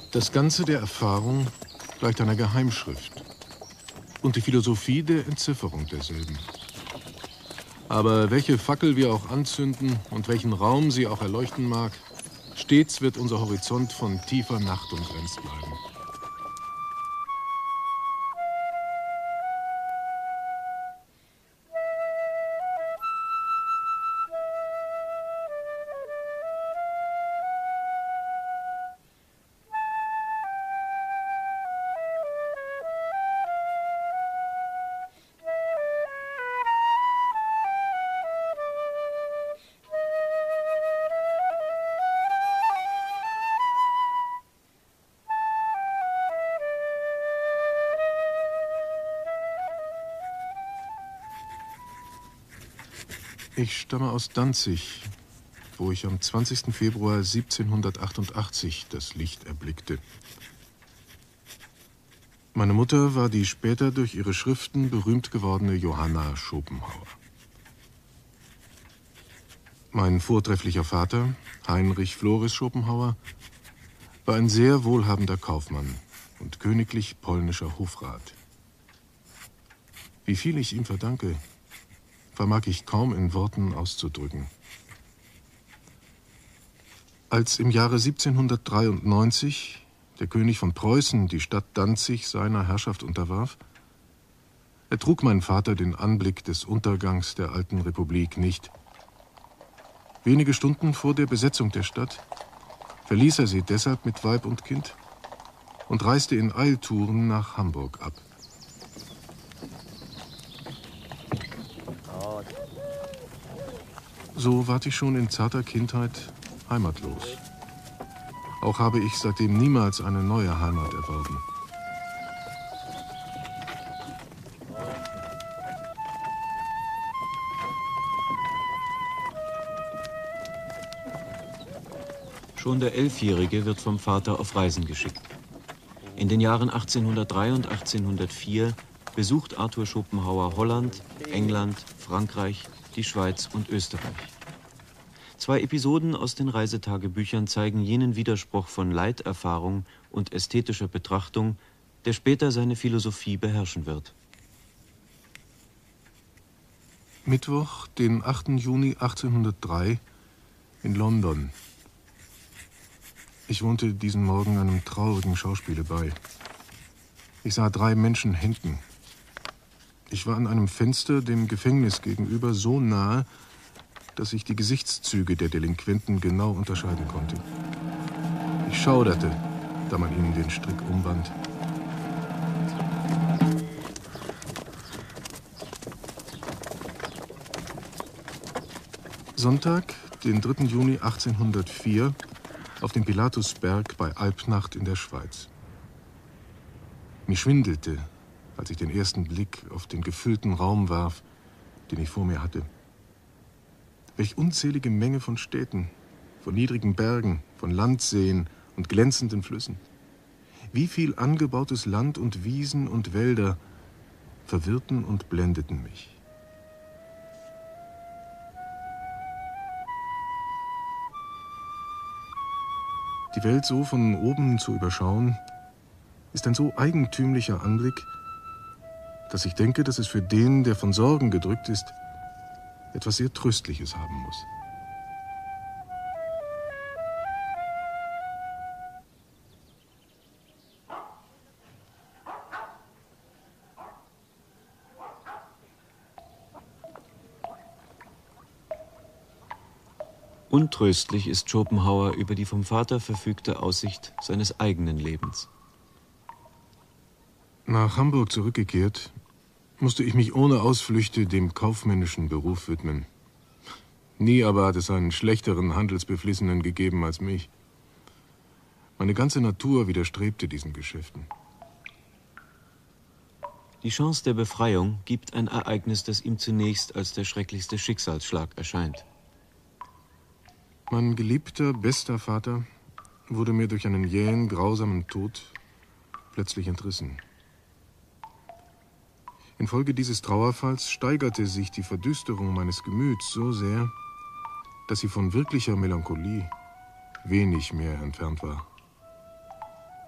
Das Ganze der Erfahrung gleicht einer Geheimschrift und die Philosophie der Entzifferung derselben. Aber welche Fackel wir auch anzünden und welchen Raum sie auch erleuchten mag, stets wird unser Horizont von tiefer Nacht umgrenzt bleiben. Ich stamme aus Danzig, wo ich am 20. Februar 1788 das Licht erblickte. Meine Mutter war die später durch ihre Schriften berühmt gewordene Johanna Schopenhauer. Mein vortrefflicher Vater, Heinrich Floris Schopenhauer, war ein sehr wohlhabender Kaufmann und königlich polnischer Hofrat. Wie viel ich ihm verdanke, vermag ich kaum in Worten auszudrücken. Als im Jahre 1793 der König von Preußen die Stadt Danzig seiner Herrschaft unterwarf, ertrug mein Vater den Anblick des Untergangs der alten Republik nicht. Wenige Stunden vor der Besetzung der Stadt verließ er sie deshalb mit Weib und Kind und reiste in Eiltouren nach Hamburg ab. So ward ich schon in zarter Kindheit heimatlos. Auch habe ich seitdem niemals eine neue Heimat erworben. Schon der Elfjährige wird vom Vater auf Reisen geschickt. In den Jahren 1803 und 1804 besucht Arthur Schopenhauer Holland, England, Frankreich, die Schweiz und Österreich. 2 Episoden aus den Reisetagebüchern zeigen jenen Widerspruch von Leiterfahrung und ästhetischer Betrachtung, der später seine Philosophie beherrschen wird. Mittwoch, den 8. Juni 1803 in London. Ich wohnte diesen Morgen einem traurigen Schauspiele bei. Ich sah 3 Menschen henken. Ich war an einem Fenster dem Gefängnis gegenüber so nahe, dass ich die Gesichtszüge der Delinquenten genau unterscheiden konnte. Ich schauderte, da man ihnen den Strick umwand. Sonntag, den 3. Juni 1804, auf dem Pilatusberg bei Alpnacht in der Schweiz. Mir schwindelte, als ich den ersten Blick auf den gefüllten Raum warf, den ich vor mir hatte. Welch unzählige Menge von Städten, von niedrigen Bergen, von Landseen und glänzenden Flüssen. Wie viel angebautes Land und Wiesen und Wälder verwirrten und blendeten mich. Die Welt so von oben zu überschauen, ist ein so eigentümlicher Anblick, dass ich denke, dass es für den, der von Sorgen gedrückt ist, etwas sehr Tröstliches haben muss. Untröstlich ist Schopenhauer über die vom Vater verfügte Aussicht seines eigenen Lebens. Nach Hamburg zurückgekehrt, musste ich mich ohne Ausflüchte dem kaufmännischen Beruf widmen. Nie aber hat es einen schlechteren Handelsbeflissenen gegeben als mich. Meine ganze Natur widerstrebte diesen Geschäften. Die Chance der Befreiung gibt ein Ereignis, das ihm zunächst als der schrecklichste Schicksalsschlag erscheint. Mein geliebter, bester Vater wurde mir durch einen jähen, grausamen Tod plötzlich entrissen. Infolge dieses Trauerfalls steigerte sich die Verdüsterung meines Gemüts so sehr, dass sie von wirklicher Melancholie wenig mehr entfernt war.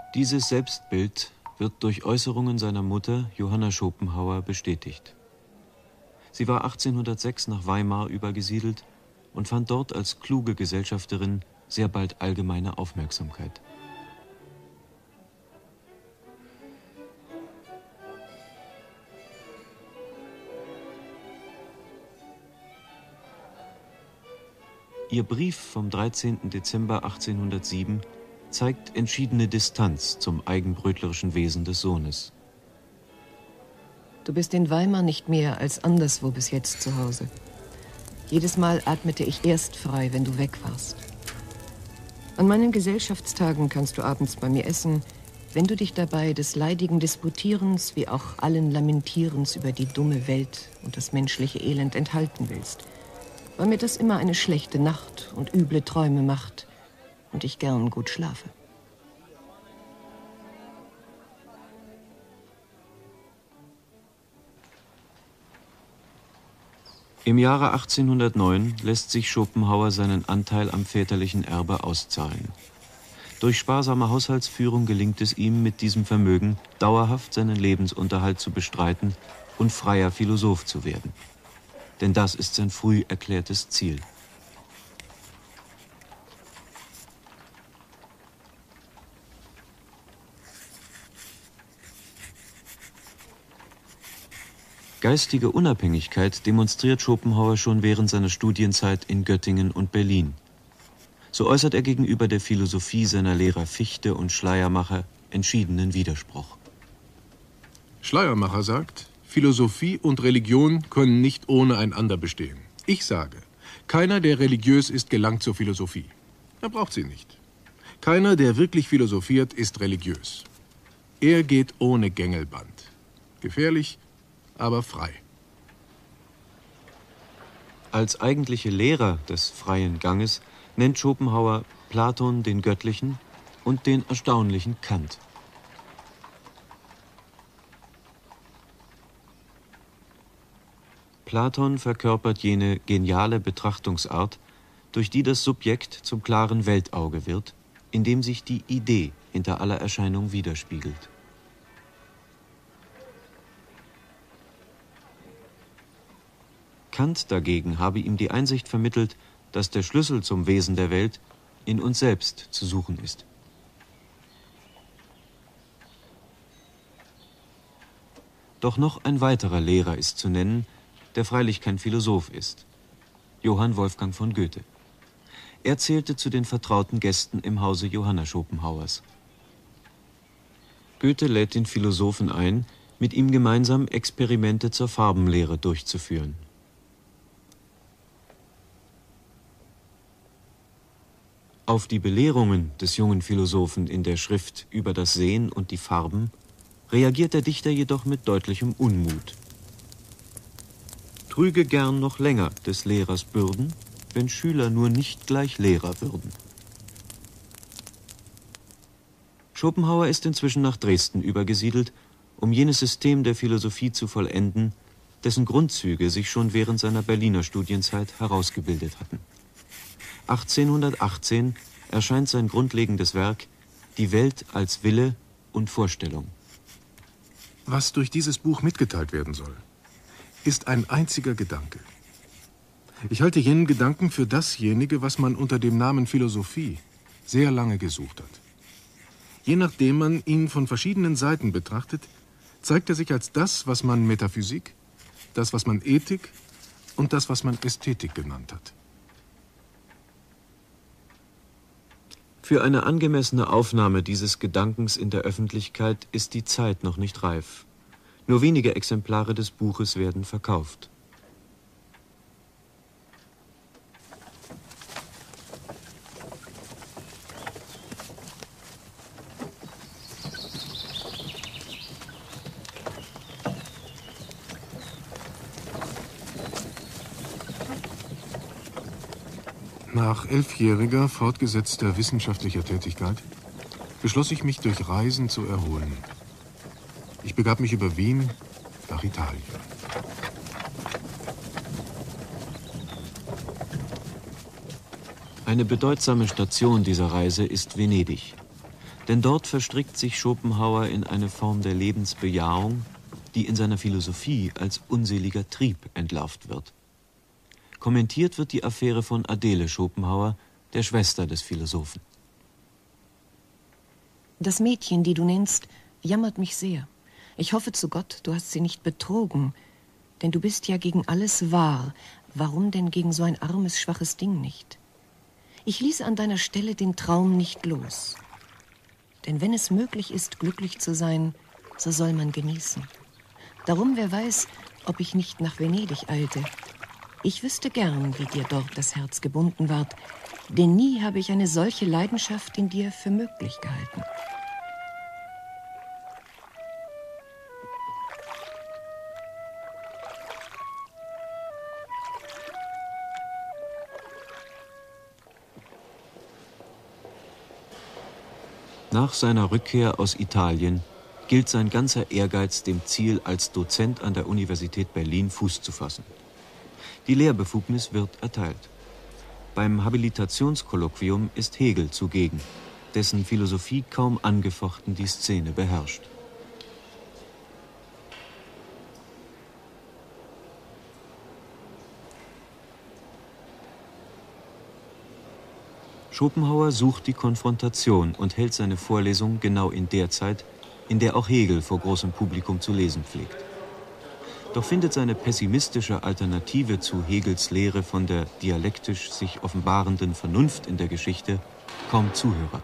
Dieses Selbstbild wird durch Äußerungen seiner Mutter, Johanna Schopenhauer, bestätigt. Sie war 1806 nach Weimar übergesiedelt und fand dort als kluge Gesellschafterin sehr bald allgemeine Aufmerksamkeit. Ihr Brief vom 13. Dezember 1807 zeigt entschiedene Distanz zum eigenbrötlerischen Wesen des Sohnes. Du bist in Weimar nicht mehr als anderswo bis jetzt zu Hause. Jedes Mal atmete ich erst frei, wenn du weg warst. An meinen Gesellschaftstagen kannst du abends bei mir essen, wenn du dich dabei des leidigen Disputierens wie auch allen Lamentierens über die dumme Welt und das menschliche Elend enthalten willst, weil mir das immer eine schlechte Nacht und üble Träume macht und ich gern gut schlafe. Im Jahre 1809 lässt sich Schopenhauer seinen Anteil am väterlichen Erbe auszahlen. Durch sparsame Haushaltsführung gelingt es ihm, mit diesem Vermögen dauerhaft seinen Lebensunterhalt zu bestreiten und freier Philosoph zu werden. Denn das ist sein früh erklärtes Ziel. Geistige Unabhängigkeit demonstriert Schopenhauer schon während seiner Studienzeit in Göttingen und Berlin. So äußert er gegenüber der Philosophie seiner Lehrer Fichte und Schleiermacher entschiedenen Widerspruch. Schleiermacher sagt, Philosophie und Religion können nicht ohne einander bestehen. Ich sage, keiner, der religiös ist, gelangt zur Philosophie. Er braucht sie nicht. Keiner, der wirklich philosophiert, ist religiös. Er geht ohne Gängelband. Gefährlich, aber frei. Als eigentliche Lehrer des freien Ganges nennt Schopenhauer Platon den Göttlichen und den erstaunlichen Kant. Platon verkörpert jene geniale Betrachtungsart, durch die das Subjekt zum klaren Weltauge wird, in dem sich die Idee hinter aller Erscheinung widerspiegelt. Kant dagegen habe ihm die Einsicht vermittelt, dass der Schlüssel zum Wesen der Welt in uns selbst zu suchen ist. Doch noch ein weiterer Lehrer ist zu nennen, der freilich kein Philosoph ist: Johann Wolfgang von Goethe. Er zählte zu den vertrauten Gästen im Hause Johanna Schopenhauers. Goethe lädt den Philosophen ein, mit ihm gemeinsam Experimente zur Farbenlehre durchzuführen. Auf die Belehrungen des jungen Philosophen in der Schrift über das Sehen und die Farben reagiert der Dichter jedoch mit deutlichem Unmut. Trüge gern noch länger des Lehrers Bürden, wenn Schüler nur nicht gleich Lehrer würden. Schopenhauer ist inzwischen nach Dresden übergesiedelt, um jenes System der Philosophie zu vollenden, dessen Grundzüge sich schon während seiner Berliner Studienzeit herausgebildet hatten. 1818 erscheint sein grundlegendes Werk Die Welt als Wille und Vorstellung. Was durch dieses Buch mitgeteilt werden soll, ist ein einziger Gedanke. Ich halte jenen Gedanken für dasjenige, was man unter dem Namen Philosophie sehr lange gesucht hat. Je nachdem man ihn von verschiedenen Seiten betrachtet, zeigt er sich als das, was man Metaphysik, das, was man Ethik und das, was man Ästhetik genannt hat. Für eine angemessene Aufnahme dieses Gedankens in der Öffentlichkeit ist die Zeit noch nicht reif. Nur wenige Exemplare des Buches werden verkauft. Nach 11-jähriger fortgesetzter wissenschaftlicher Tätigkeit beschloss ich mich durch Reisen zu erholen. Ich begab mich über Wien nach Italien. Eine bedeutsame Station dieser Reise ist Venedig. Denn dort verstrickt sich Schopenhauer in eine Form der Lebensbejahung, die in seiner Philosophie als unseliger Trieb entlarvt wird. Kommentiert wird die Affäre von Adele Schopenhauer, der Schwester des Philosophen. Das Mädchen, die du nennst, jammert mich sehr. Ich hoffe zu Gott, du hast sie nicht betrogen. Denn du bist ja gegen alles wahr. Warum denn gegen so ein armes, schwaches Ding nicht? Ich ließe an deiner Stelle den Traum nicht los. Denn wenn es möglich ist, glücklich zu sein, so soll man genießen. Darum, wer weiß, ob ich nicht nach Venedig eilte. Ich wüsste gern, wie dir dort das Herz gebunden ward, denn nie habe ich eine solche Leidenschaft in dir für möglich gehalten. Nach seiner Rückkehr aus Italien gilt sein ganzer Ehrgeiz dem Ziel, als Dozent an der Universität Berlin Fuß zu fassen. Die Lehrbefugnis wird erteilt. Beim Habilitationskolloquium ist Hegel zugegen, dessen Philosophie kaum angefochten die Szene beherrscht. Schopenhauer sucht die Konfrontation und hält seine Vorlesung genau in der Zeit, in der auch Hegel vor großem Publikum zu lesen pflegt. Doch findet seine pessimistische Alternative zu Hegels Lehre von der dialektisch sich offenbarenden Vernunft in der Geschichte kaum Zuhörer.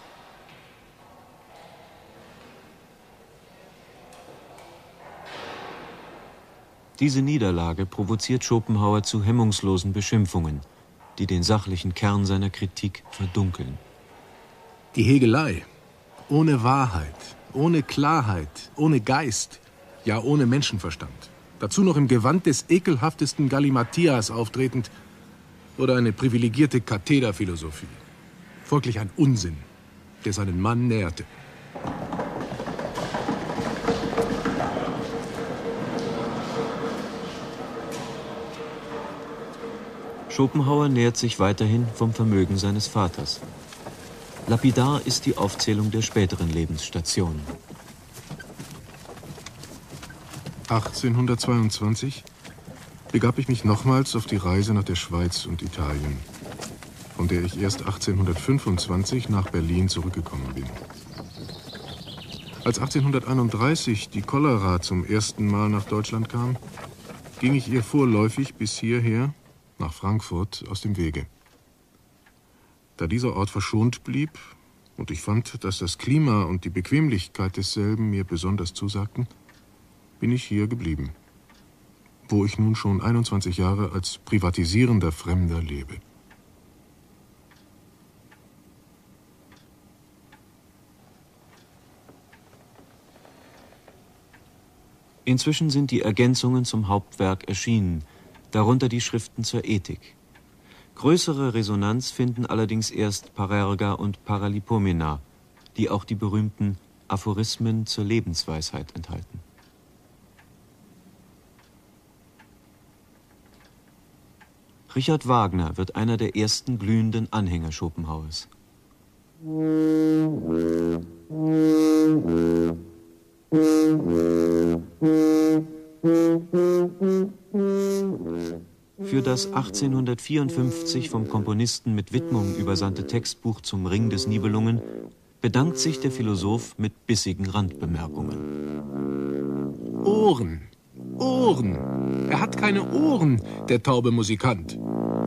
Diese Niederlage provoziert Schopenhauer zu hemmungslosen Beschimpfungen, die den sachlichen Kern seiner Kritik verdunkeln. Die Hegelei, ohne Wahrheit, ohne Klarheit, ohne Geist, ja ohne Menschenverstand. Dazu noch im Gewand des ekelhaftesten Galimathias auftretend oder eine privilegierte Kathederphilosophie. Folglich ein Unsinn, der seinen Mann nährte. Schopenhauer nährt sich weiterhin vom Vermögen seines Vaters. Lapidar ist die Aufzählung der späteren Lebensstationen. 1822 begab ich mich nochmals auf die Reise nach der Schweiz und Italien, von der ich erst 1825 nach Berlin zurückgekommen bin. Als 1831 die Cholera zum ersten Mal nach Deutschland kam, ging ich ihr vorläufig bis hierher, nach Frankfurt, aus dem Wege. Da dieser Ort verschont blieb und ich fand, dass das Klima und die Bequemlichkeit desselben mir besonders zusagten, bin ich hier geblieben, wo ich nun schon 21 Jahre als privatisierender Fremder lebe. Inzwischen sind die Ergänzungen zum Hauptwerk erschienen, darunter die Schriften zur Ethik. Größere Resonanz finden allerdings erst Parerga und Paralipomena, die auch die berühmten Aphorismen zur Lebensweisheit enthalten. Richard Wagner wird einer der ersten glühenden Anhänger Schopenhauers. Für das 1854 vom Komponisten mit Widmung übersandte Textbuch zum Ring des Nibelungen bedankt sich der Philosoph mit bissigen Randbemerkungen. Ohren! Ohren! Er hat keine Ohren, der taube Musikant.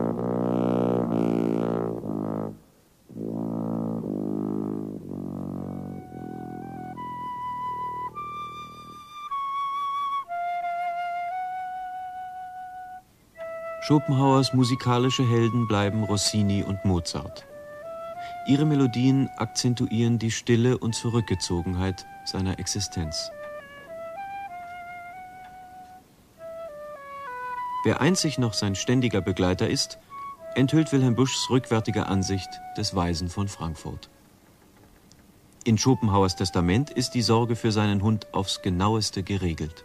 Schopenhauers musikalische Helden bleiben Rossini und Mozart. Ihre Melodien akzentuieren die Stille und Zurückgezogenheit seiner Existenz. Wer einzig noch sein ständiger Begleiter ist, enthüllt Wilhelm Buschs rückwärtige Ansicht des Weisen von Frankfurt. In Schopenhauers Testament ist die Sorge für seinen Hund aufs Genaueste geregelt.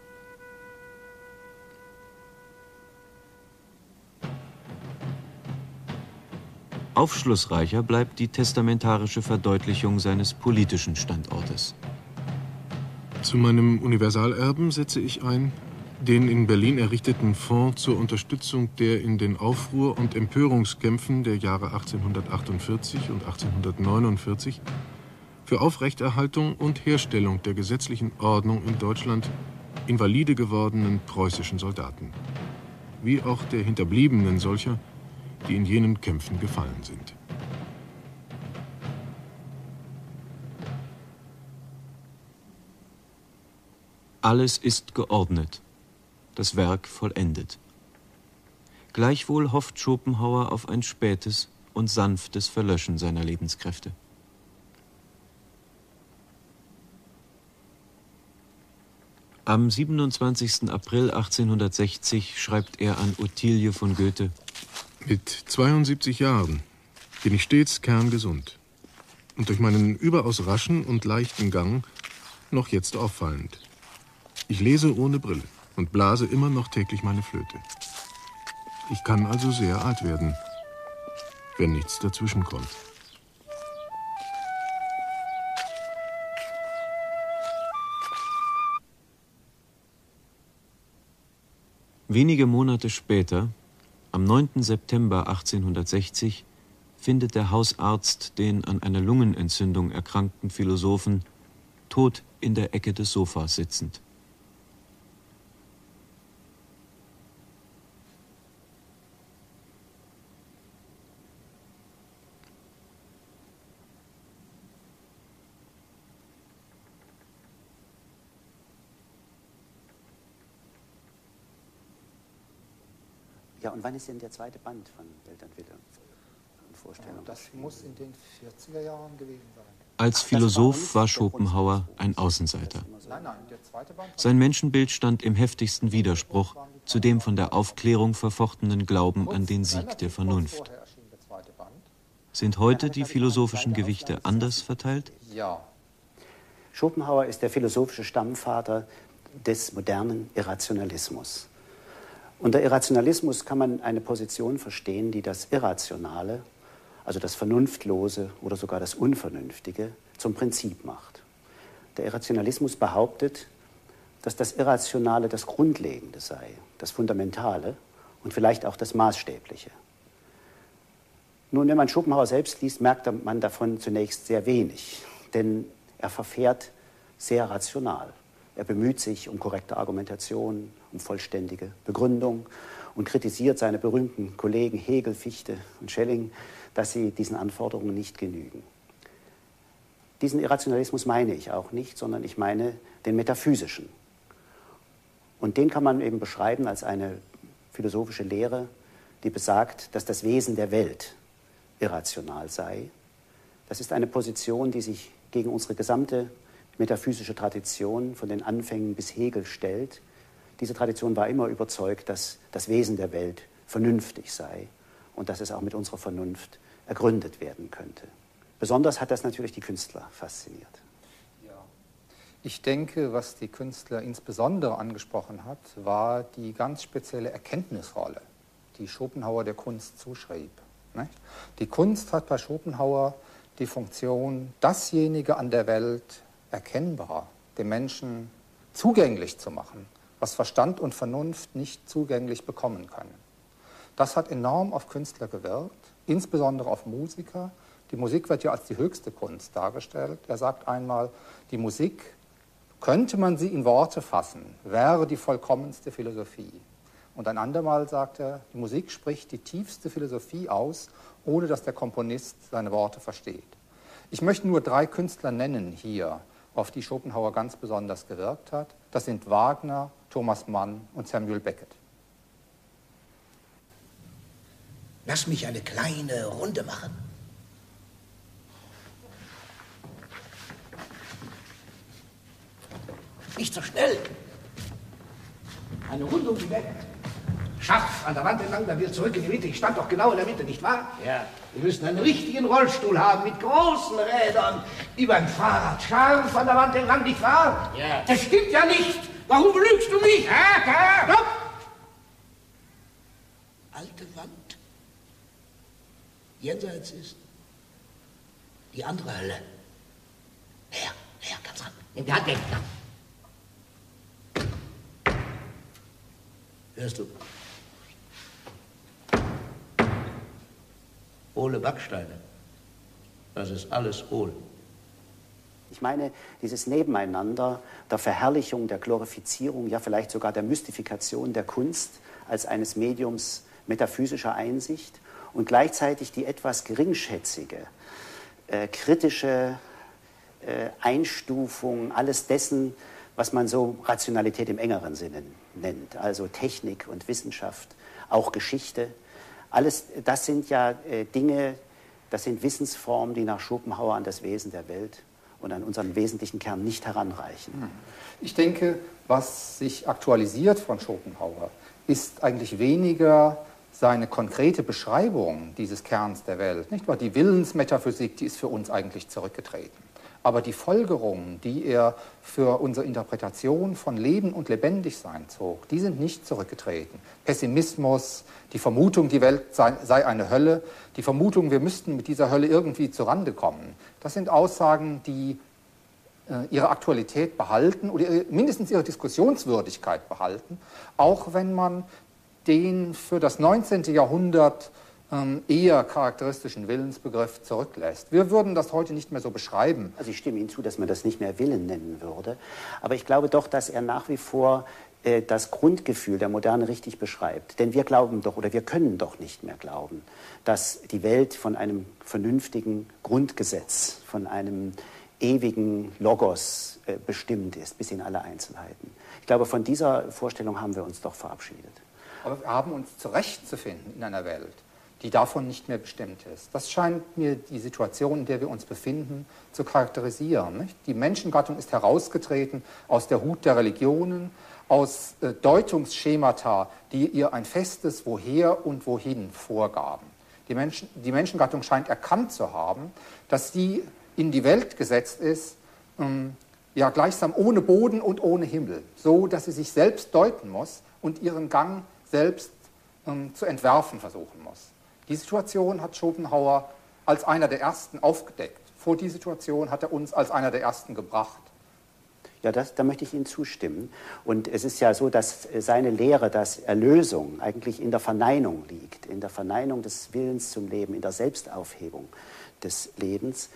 Aufschlussreicher bleibt die testamentarische Verdeutlichung seines politischen Standortes. Zu meinem Universalerben setze ich ein den in Berlin errichteten Fonds zur Unterstützung der in den Aufruhr- und Empörungskämpfen der Jahre 1848 und 1849 für Aufrechterhaltung und Herstellung der gesetzlichen Ordnung in Deutschland invalide gewordenen preußischen Soldaten, wie auch der Hinterbliebenen solcher, die in jenen Kämpfen gefallen sind. Alles ist geordnet, das Werk vollendet. Gleichwohl hofft Schopenhauer auf ein spätes und sanftes Verlöschen seiner Lebenskräfte. Am 27. April 1860 schreibt er an Ottilie von Goethe: Mit 72 Jahren bin ich stets kerngesund und durch meinen überaus raschen und leichten Gang noch jetzt auffallend. Ich lese ohne Brille und blase immer noch täglich meine Flöte. Ich kann also sehr alt werden, wenn nichts dazwischenkommt. Wenige Monate später, am 9. September 1860, findet der Hausarzt den an einer Lungenentzündung erkrankten Philosophen tot in der Ecke des Sofas sitzend. Ja, und wann ist denn der zweite Band von Welt und Wille und Vorstellung? Das muss in den 40er Jahren gewesen sein. Als Philosoph war Schopenhauer ein Außenseiter. Sein Menschenbild stand im heftigsten Widerspruch zu dem von der Aufklärung verfochtenen Glauben an den Sieg der Vernunft. Sind heute die philosophischen Gewichte anders verteilt? Ja. Schopenhauer ist der philosophische Stammvater des modernen Irrationalismus. Unter Irrationalismus kann man eine Position verstehen, die das Irrationale, also das Vernunftlose oder sogar das Unvernünftige, zum Prinzip macht. Der Irrationalismus behauptet, dass das Irrationale das Grundlegende sei, das Fundamentale und vielleicht auch das Maßstäbliche. Nun, wenn man Schopenhauer selbst liest, merkt man davon zunächst sehr wenig, denn er verfährt sehr rational. Er bemüht sich um korrekte Argumentation, um vollständige Begründung und kritisiert seine berühmten Kollegen Hegel, Fichte und Schelling, dass sie diesen Anforderungen nicht genügen. Diesen Irrationalismus meine ich auch nicht, sondern ich meine den metaphysischen. Und den kann man eben beschreiben als eine philosophische Lehre, die besagt, dass das Wesen der Welt irrational sei. Das ist eine Position, die sich gegen unsere gesamte metaphysische Tradition von den Anfängen bis Hegel stellt. Diese Tradition war immer überzeugt, dass das Wesen der Welt vernünftig sei und dass es auch mit unserer Vernunft ergründet werden könnte. Besonders hat das natürlich die Künstler fasziniert. Ja. Ich denke, was die Künstler insbesondere angesprochen hat, war die ganz spezielle Erkenntnisrolle, die Schopenhauer der Kunst zuschrieb. Die Kunst hat bei Schopenhauer die Funktion, dasjenige an der Welt erkennbar, dem Menschen zugänglich zu machen, was Verstand und Vernunft nicht zugänglich bekommen können. Das hat enorm auf Künstler gewirkt, insbesondere auf Musiker. Die Musik wird ja als die höchste Kunst dargestellt. Er sagt einmal, die Musik, könnte man sie in Worte fassen, wäre die vollkommenste Philosophie. Und ein andermal sagt er, die Musik spricht die tiefste Philosophie aus, ohne dass der Komponist seine Worte versteht. Ich möchte nur 3 Künstler nennen hier, auf die Schopenhauer ganz besonders gewirkt hat. Das sind Wagner, Thomas Mann und Samuel Beckett. Lass mich eine kleine Runde machen. Nicht so schnell. Eine Runde um die Welt. Scharf an der Wand entlang, dann wieder zurück in die Mitte. Ich stand doch genau in der Mitte, nicht wahr? Ja. Wir müssen einen richtigen Rollstuhl haben mit großen Rädern. Wie beim Fahrrad. Scharf an der Wand entlang, nicht wahr? Ja. Das stimmt ja nicht. Warum belügst du mich? Ja. Stopp! Alte Wand. jenseits ist die andere Hölle. Näher, ganz ran. Nimm die Hand weg. Hörst du? Hohle Backsteine. Das ist alles hohl. Ich meine, dieses Nebeneinander der Verherrlichung, der Glorifizierung, ja vielleicht sogar der Mystifikation der Kunst als eines Mediums metaphysischer Einsicht und gleichzeitig die etwas geringschätzige, kritische Einstufung alles dessen, was man so Rationalität im engeren Sinne nennt, also Technik und Wissenschaft, auch Geschichte. Alles das sind ja Dinge, das sind Wissensformen, die nach Schopenhauer an das Wesen der Welt und an unseren wesentlichen Kern nicht heranreichen. Ich denke, was sich aktualisiert von Schopenhauer, ist eigentlich weniger seine konkrete Beschreibung dieses Kerns der Welt. Nicht wahr? Die Willensmetaphysik, die ist für uns eigentlich zurückgetreten. Aber die Folgerungen, die er für unsere Interpretation von Leben und Lebendigsein zog, die sind nicht zurückgetreten. Pessimismus, die Vermutung, die Welt sei eine Hölle, die Vermutung, wir müssten mit dieser Hölle irgendwie zurande kommen, das sind Aussagen, die ihre Aktualität behalten oder mindestens ihre Diskussionswürdigkeit behalten, auch wenn man den für das 19. Jahrhundert eher charakteristischen Willensbegriff zurücklässt. Wir würden das heute nicht mehr so beschreiben. Also ich stimme Ihnen zu, dass man das nicht mehr Willen nennen würde. Aber ich glaube doch, dass er nach wie vor das Grundgefühl der Moderne richtig beschreibt. Denn wir glauben doch, oder wir können doch nicht mehr glauben, dass die Welt von einem vernünftigen Grundgesetz, von einem ewigen Logos bestimmt ist, bis in alle Einzelheiten. Ich glaube, von dieser Vorstellung haben wir uns doch verabschiedet. Aber wir haben uns zurechtzufinden in einer Welt, die davon nicht mehr bestimmt ist. Das scheint mir die Situation, in der wir uns befinden, zu charakterisieren. Nicht? Die Menschengattung ist herausgetreten aus der Hut der Religionen, aus Deutungsschemata, die ihr ein festes Woher und Wohin vorgaben. Die Menschengattung scheint erkannt zu haben, dass sie in die Welt gesetzt ist, ja gleichsam ohne Boden und ohne Himmel, so dass sie sich selbst deuten muss und ihren Gang selbst zu entwerfen versuchen muss. Die Situation hat Schopenhauer als einer der Ersten aufgedeckt. Vor die Situation hat er uns als einer der Ersten gebracht. Ja, da möchte ich Ihnen zustimmen. Und es ist ja so, dass seine Lehre, dass Erlösung eigentlich in der Verneinung liegt, in der Verneinung des Willens zum Leben, in der Selbstaufhebung des Lebens.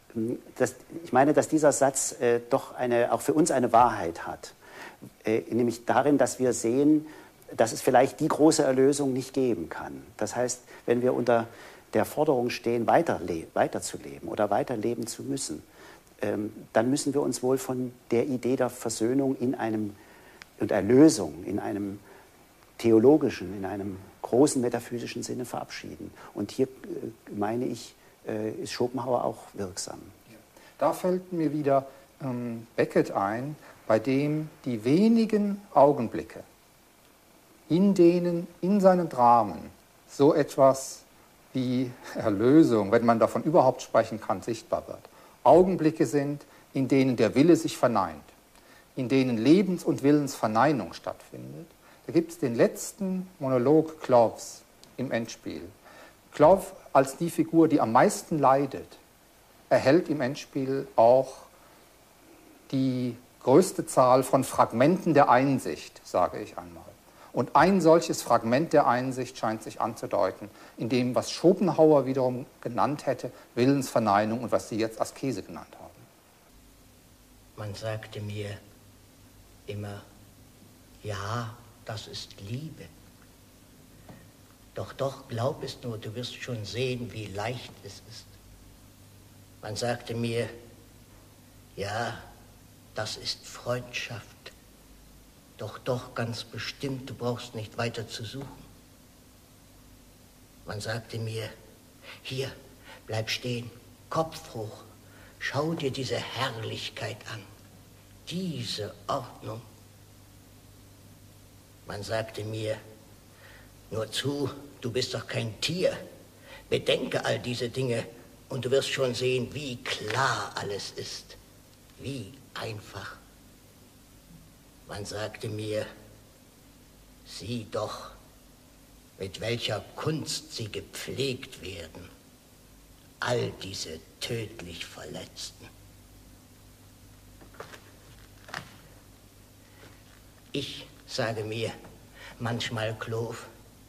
Ich meine, dass dieser Satz doch auch für uns eine Wahrheit hat. Nämlich darin, dass wir sehen, dass es vielleicht die große Erlösung nicht geben kann. Das heißt, wenn wir unter der Forderung stehen, weiterzuleben oder weiterleben zu müssen, dann müssen wir uns wohl von der Idee der Versöhnung und Erlösung in einem theologischen, in einem großen metaphysischen Sinne verabschieden. Und hier, meine ich, ist Schopenhauer auch wirksam. Da fällt mir wieder Beckett ein, bei dem die wenigen Augenblicke, in denen in seinen Dramen so etwas wie Erlösung, wenn man davon überhaupt sprechen kann, sichtbar wird. Augenblicke sind, in denen der Wille sich verneint, in denen Lebens- und Willensverneinung stattfindet. Da gibt es den letzten Monolog Cloves im Endspiel. Clove als die Figur, die am meisten leidet, erhält im Endspiel auch die größte Zahl von Fragmenten der Einsicht, sage ich einmal. Und ein solches Fragment der Einsicht scheint sich anzudeuten, in dem, was Schopenhauer wiederum genannt hätte, Willensverneinung und was Sie jetzt Askese genannt haben. Man sagte mir immer, ja, das ist Liebe. Doch, glaub es nur, du wirst schon sehen, wie leicht es ist. Man sagte mir, ja, das ist Freundschaft. Doch, ganz bestimmt, du brauchst nicht weiter zu suchen. Man sagte mir, hier, bleib stehen, Kopf hoch, schau dir diese Herrlichkeit an, diese Ordnung. Man sagte mir, nur zu, du bist doch kein Tier, bedenke all diese Dinge und du wirst schon sehen, wie klar alles ist, wie einfach. Man sagte mir, sieh doch, mit welcher Kunst sie gepflegt werden. all diese tödlich Verletzten. Ich sage mir manchmal, Claude,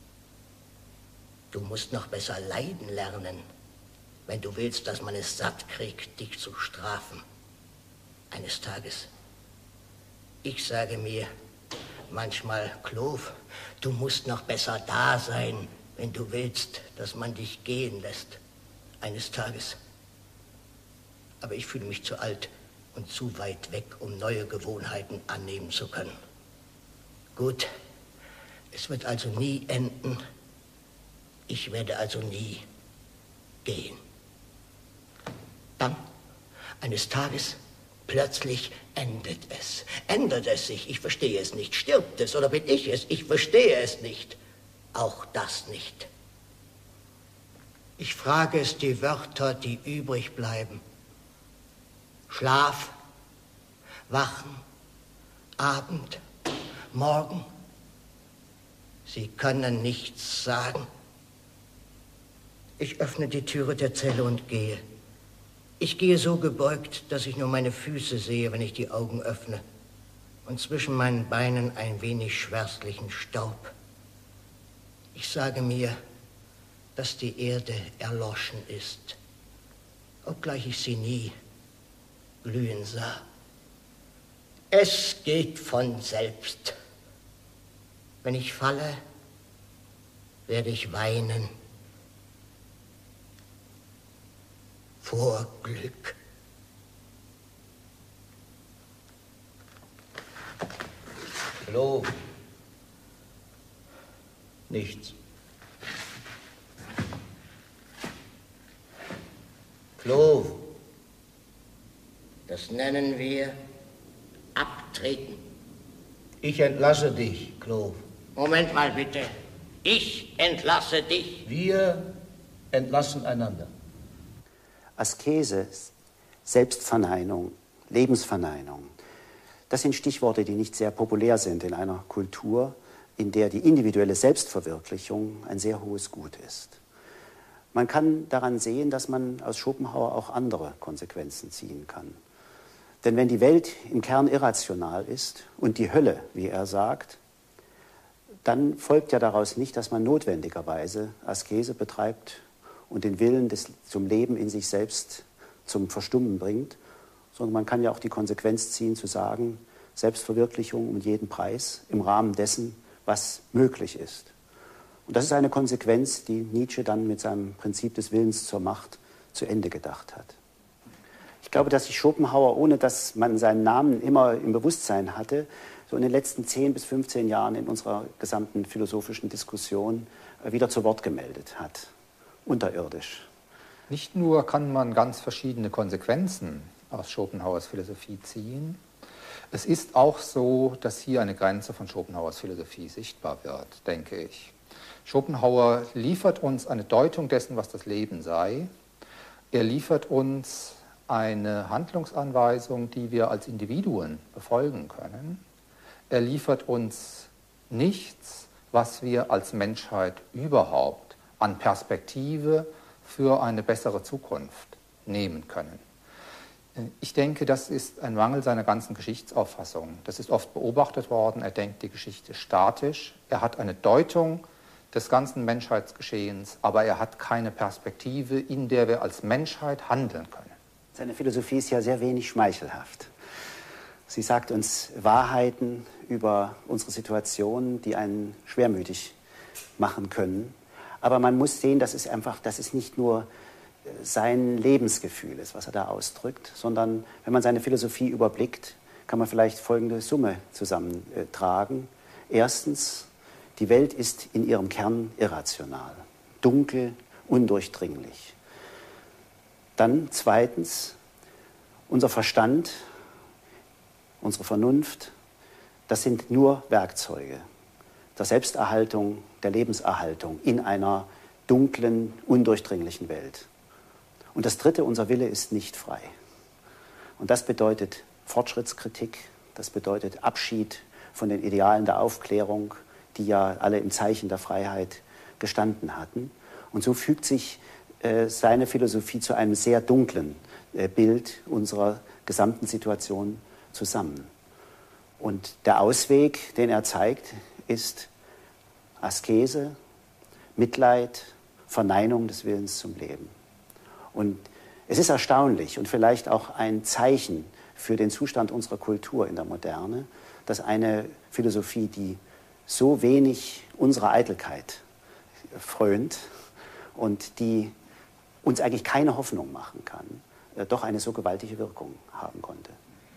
du musst noch besser leiden lernen, wenn du willst, dass man es satt kriegt, dich zu strafen. Eines Tages. Ich sage mir manchmal, Claude, du musst noch besser da sein, wenn du willst, dass man dich gehen lässt. Eines Tages. Aber ich fühle mich zu alt und zu weit weg, um neue Gewohnheiten annehmen zu können. Gut, es wird also nie enden. Ich werde also nie gehen. Dann, eines Tages, plötzlich endet es. Ändert es sich, ich verstehe es nicht. Stirbt es oder bin ich es? Ich verstehe es nicht. Auch das nicht. Ich frage es die Wörter, die übrig bleiben. Schlaf, Wachen, Abend, Morgen. Sie können nichts sagen. Ich öffne die Türe der Zelle und gehe. Ich gehe so gebeugt, dass ich nur meine Füße sehe, wenn ich die Augen öffne. Und zwischen meinen Beinen ein wenig schwärzlichen Staub. Ich sage mir, dass die Erde erloschen ist, obgleich ich sie nie glühen sah. Es geht von selbst. Wenn ich falle, werde ich weinen. Vor Glück. Claude. Nichts. Claude. Das nennen wir abtreten. Ich entlasse dich, Claude. Moment mal bitte. Ich entlasse dich. Wir entlassen einander. Askese, Selbstverneinung, Lebensverneinung, das sind Stichworte, die nicht sehr populär sind in einer Kultur, in der die individuelle Selbstverwirklichung ein sehr hohes Gut ist. Man kann daran sehen, dass man aus Schopenhauer auch andere Konsequenzen ziehen kann. Denn wenn die Welt im Kern irrational ist und die Hölle, wie er sagt, dann folgt ja daraus nicht, dass man notwendigerweise Askese betreibt und den Willen zum Leben in sich selbst zum Verstummen bringt, sondern man kann ja auch die Konsequenz ziehen, zu sagen, Selbstverwirklichung um jeden Preis im Rahmen dessen, was möglich ist. Und das ist eine Konsequenz, die Nietzsche dann mit seinem Prinzip des Willens zur Macht zu Ende gedacht hat. Ich glaube, dass sich Schopenhauer, ohne dass man seinen Namen immer im Bewusstsein hatte, so in den letzten 10 bis 15 Jahren in unserer gesamten philosophischen Diskussion wieder zu Wort gemeldet hat. Unterirdisch. Nicht nur kann man ganz verschiedene Konsequenzen aus Schopenhauers Philosophie ziehen, es ist auch so, dass hier eine Grenze von Schopenhauers Philosophie sichtbar wird, denke ich. Schopenhauer liefert uns eine Deutung dessen, was das Leben sei. Er liefert uns eine Handlungsanweisung, die wir als Individuen befolgen können. Er liefert uns nichts, was wir als Menschheit überhaupt an Perspektive für eine bessere Zukunft nehmen können. Ich denke, das ist ein Mangel seiner ganzen Geschichtsauffassung. Das ist oft beobachtet worden. Er denkt die Geschichte statisch. Er hat eine Deutung des ganzen Menschheitsgeschehens, aber er hat keine Perspektive, in der wir als Menschheit handeln können. Seine Philosophie ist ja sehr wenig schmeichelhaft. Sie sagt uns Wahrheiten über unsere Situation, die einen schwermütig machen können. Aber man muss sehen, dass es nicht nur sein Lebensgefühl ist, was er da ausdrückt, sondern wenn man seine Philosophie überblickt, kann man vielleicht folgende Summe zusammentragen. Erstens, die Welt ist in ihrem Kern irrational, dunkel, undurchdringlich. Dann zweitens, unser Verstand, unsere Vernunft, das sind nur Werkzeuge der Selbsterhaltung, der Lebenserhaltung in einer dunklen, undurchdringlichen Welt. Und das Dritte, unser Wille ist nicht frei. Und das bedeutet Fortschrittskritik, das bedeutet Abschied von den Idealen der Aufklärung, die ja alle im Zeichen der Freiheit gestanden hatten. Und so fügt sich seine Philosophie zu einem sehr dunklen Bild unserer gesamten Situation zusammen. Und der Ausweg, den er zeigt, ist Askese, Mitleid, Verneinung des Willens zum Leben. Und es ist erstaunlich und vielleicht auch ein Zeichen für den Zustand unserer Kultur in der Moderne, dass eine Philosophie, die so wenig unserer Eitelkeit frönt und die uns eigentlich keine Hoffnung machen kann, doch eine so gewaltige Wirkung haben konnte.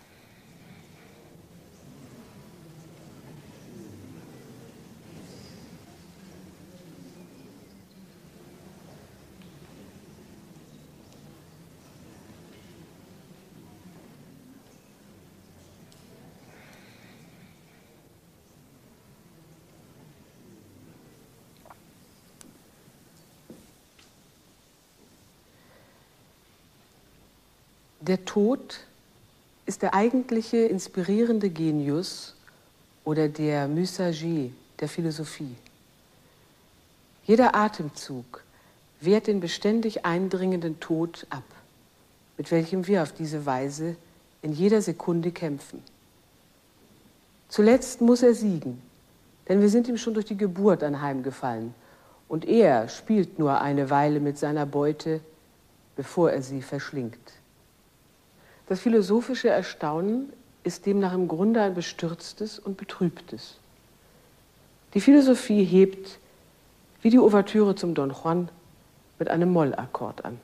Der Tod ist der eigentliche inspirierende Genius oder der Messager der Philosophie. Jeder Atemzug wehrt den beständig eindringenden Tod ab, mit welchem wir auf diese Weise in jeder Sekunde kämpfen. Zuletzt muss er siegen, denn wir sind ihm schon durch die Geburt anheimgefallen und er spielt nur eine Weile mit seiner Beute, bevor er sie verschlingt. Das philosophische Erstaunen ist demnach im Grunde ein bestürztes und betrübtes. Die Philosophie hebt, wie die Ouvertüre zum Don Juan, mit einem Mollakkord an.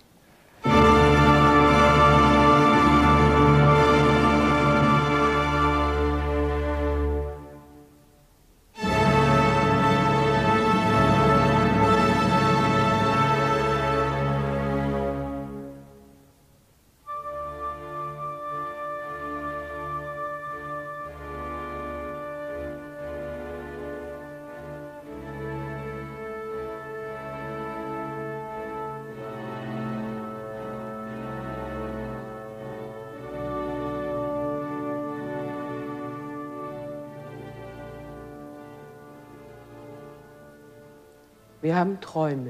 Wir haben Träume.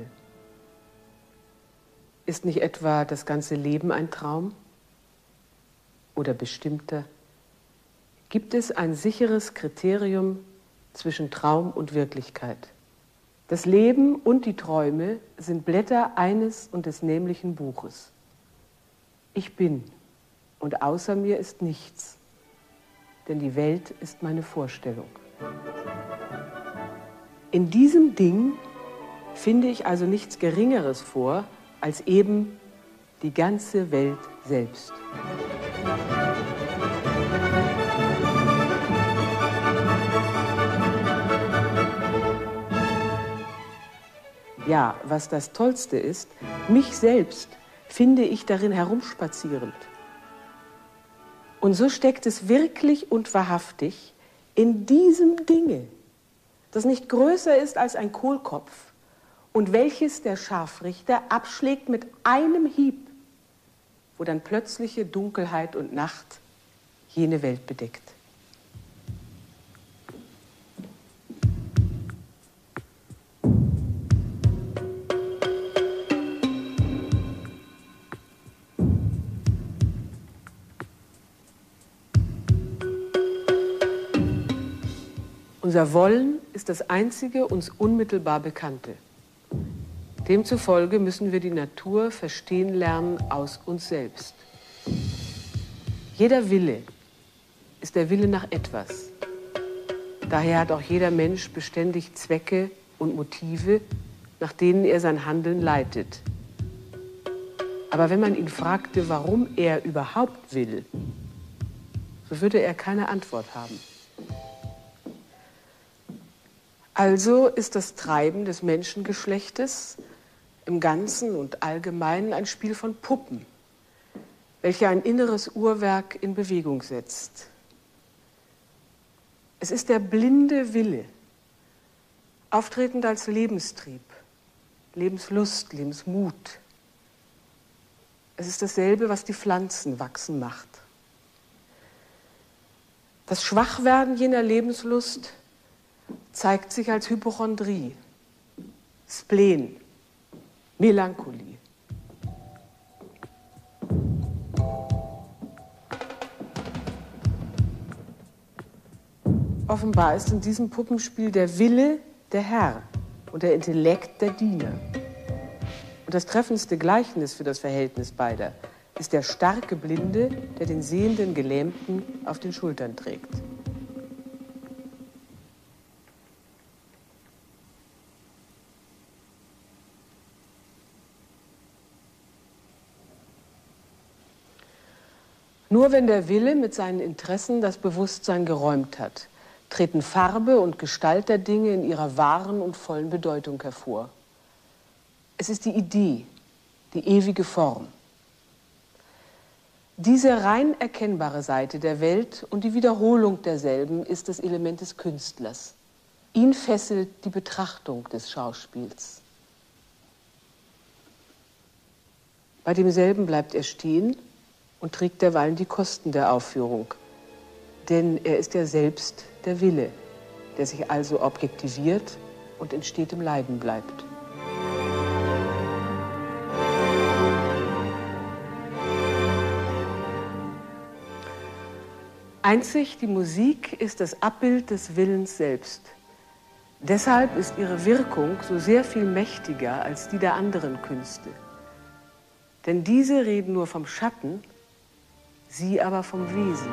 Ist nicht etwa das ganze Leben ein Traum? Oder bestimmter? Gibt es ein sicheres Kriterium zwischen Traum und Wirklichkeit? Das Leben und die Träume sind Blätter eines und des nämlichen Buches. Ich bin und außer mir ist nichts, denn die Welt ist meine Vorstellung. In diesem Ding finde ich also nichts Geringeres vor, als eben die ganze Welt selbst. Ja, was das Tollste ist, mich selbst finde ich darin herumspazierend. Und so steckt es wirklich und wahrhaftig in diesem Dinge, das nicht größer ist als ein Kohlkopf, und welches der Scharfrichter abschlägt mit einem Hieb, wo dann plötzliche Dunkelheit und Nacht jene Welt bedeckt. Unser Wollen ist das einzige uns unmittelbar Bekannte. Demzufolge müssen wir die Natur verstehen lernen aus uns selbst. Jeder Wille ist der Wille nach etwas. Daher hat auch jeder Mensch beständig Zwecke und Motive, nach denen er sein Handeln leitet. Aber wenn man ihn fragte, warum er überhaupt will, so würde er keine Antwort haben. Also ist das Treiben des Menschengeschlechtes im Ganzen und Allgemeinen ein Spiel von Puppen, welche ein inneres Uhrwerk in Bewegung setzt. Es ist der blinde Wille, auftretend als Lebenstrieb, Lebenslust, Lebensmut. Es ist dasselbe, was die Pflanzen wachsen macht. Das Schwachwerden jener Lebenslust zeigt sich als Hypochondrie, Spleen, Melancholie, Offenbar ist in diesem Puppenspiel der Wille der Herr und der Intellekt der Diener. Und das treffendste Gleichnis für das Verhältnis beider ist der starke Blinde, der den sehenden Gelähmten auf den Schultern trägt. Nur wenn der Wille mit seinen Interessen das Bewusstsein geräumt hat, treten Farbe und Gestalt der Dinge in ihrer wahren und vollen Bedeutung hervor. Es ist die Idee, die ewige Form. Diese rein erkennbare Seite der Welt und die Wiederholung derselben ist das Element des Künstlers. Ihn fesselt die Betrachtung des Schauspiels. Bei demselben bleibt er stehen und trägt derweilen die Kosten der Aufführung. Denn er ist ja selbst der Wille, der sich also objektiviert und in stetem Leiden bleibt. Einzig die Musik ist das Abbild des Willens selbst. Deshalb ist ihre Wirkung so sehr viel mächtiger als die der anderen Künste. Denn diese reden nur vom Schatten, sie aber vom Wesen.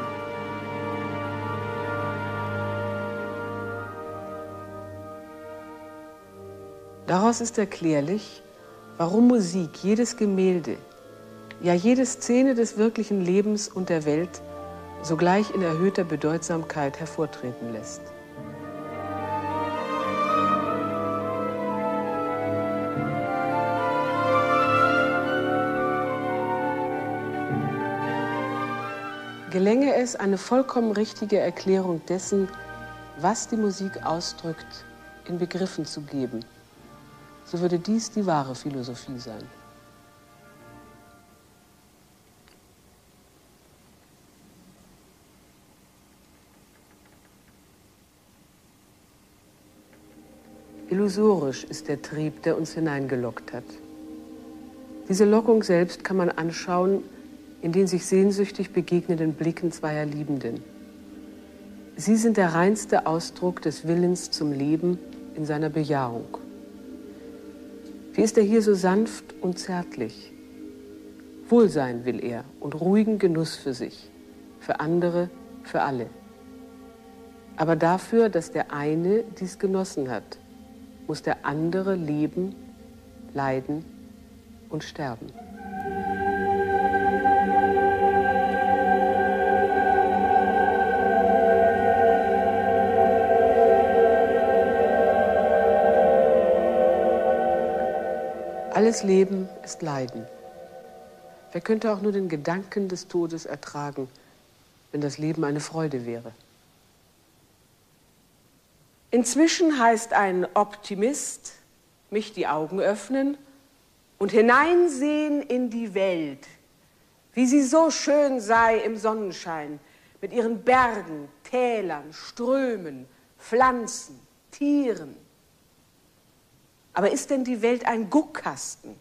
Daraus ist erklärlich, warum Musik jedes Gemälde, ja jede Szene des wirklichen Lebens und der Welt sogleich in erhöhter Bedeutsamkeit hervortreten lässt. Gelänge es, eine vollkommen richtige Erklärung dessen, was die Musik ausdrückt, in Begriffen zu geben, so würde dies die wahre Philosophie sein. Illusorisch ist der Trieb, der uns hineingelockt hat. Diese Lockung selbst kann man anschauen in den sich sehnsüchtig begegnenden Blicken zweier Liebenden. Sie sind der reinste Ausdruck des Willens zum Leben in seiner Bejahung. Wie ist er hier so sanft und zärtlich? Wohlsein will er und ruhigen Genuss für sich, für andere, für alle. Aber dafür, dass der eine dies genossen hat, muss der andere leben, leiden und sterben. Alles Leben ist Leiden. Wer könnte auch nur den Gedanken des Todes ertragen, wenn das Leben eine Freude wäre? Inzwischen heißt ein Optimist, mich die Augen öffnen und hineinsehen in die Welt, wie sie so schön sei im Sonnenschein, mit ihren Bergen, Tälern, Strömen, Pflanzen, Tieren. Aber ist denn die Welt ein Guckkasten?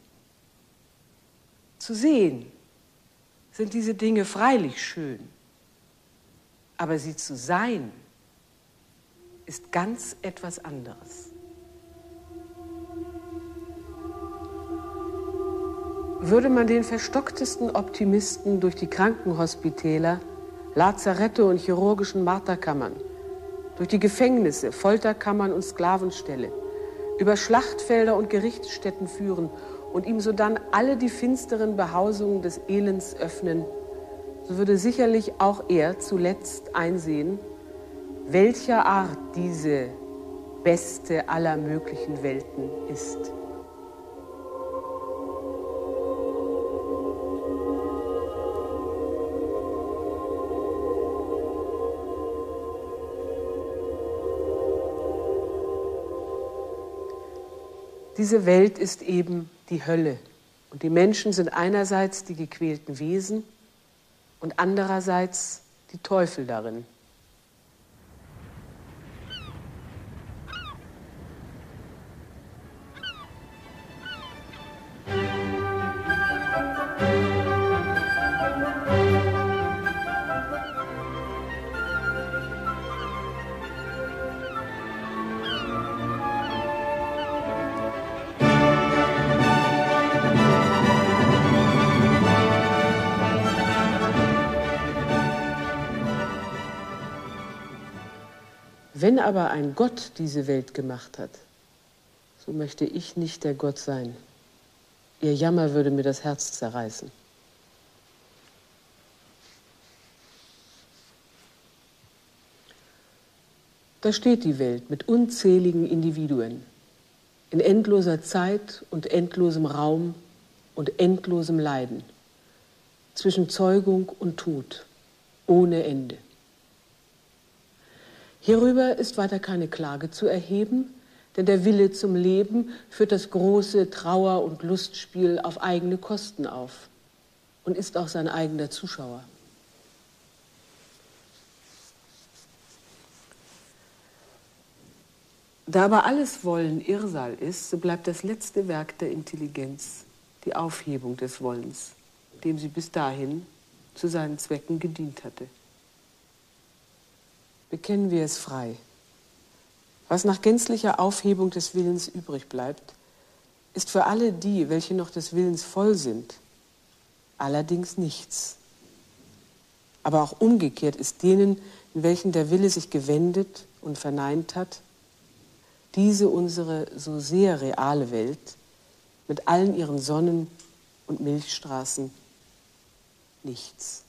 Zu sehen sind diese Dinge freilich schön, aber sie zu sein ist ganz etwas anderes. Würde man den verstocktesten Optimisten durch die Krankenhospitäler, Lazarette und chirurgischen Marterkammern, durch die Gefängnisse, Folterkammern und Sklavenställe, über Schlachtfelder und Gerichtsstätten führen und ihm sodann alle die finsteren Behausungen des Elends öffnen, so würde sicherlich auch er zuletzt einsehen, welcher Art diese beste aller möglichen Welten ist. Diese Welt ist eben die Hölle. Und die Menschen sind einerseits die gequälten Wesen und andererseits die Teufel darin. Wenn aber ein Gott diese Welt gemacht hat, so möchte ich nicht der Gott sein. Ihr Jammer würde mir das Herz zerreißen. Da steht die Welt mit unzähligen Individuen, in endloser Zeit und endlosem Raum und endlosem Leiden, zwischen Zeugung und Tod, ohne Ende. Hierüber ist weiter keine Klage zu erheben, denn der Wille zum Leben führt das große Trauer- und Lustspiel auf eigene Kosten auf und ist auch sein eigener Zuschauer. Da aber alles Wollen Irrsal ist, so bleibt das letzte Werk der Intelligenz die Aufhebung des Wollens, dem sie bis dahin zu seinen Zwecken gedient hatte. Bekennen wir es frei. Was nach gänzlicher Aufhebung des Willens übrig bleibt, ist für alle die, welche noch des Willens voll sind, allerdings nichts. Aber auch umgekehrt ist denen, in welchen der Wille sich gewendet und verneint hat, diese unsere so sehr reale Welt mit allen ihren Sonnen und Milchstraßen nichts.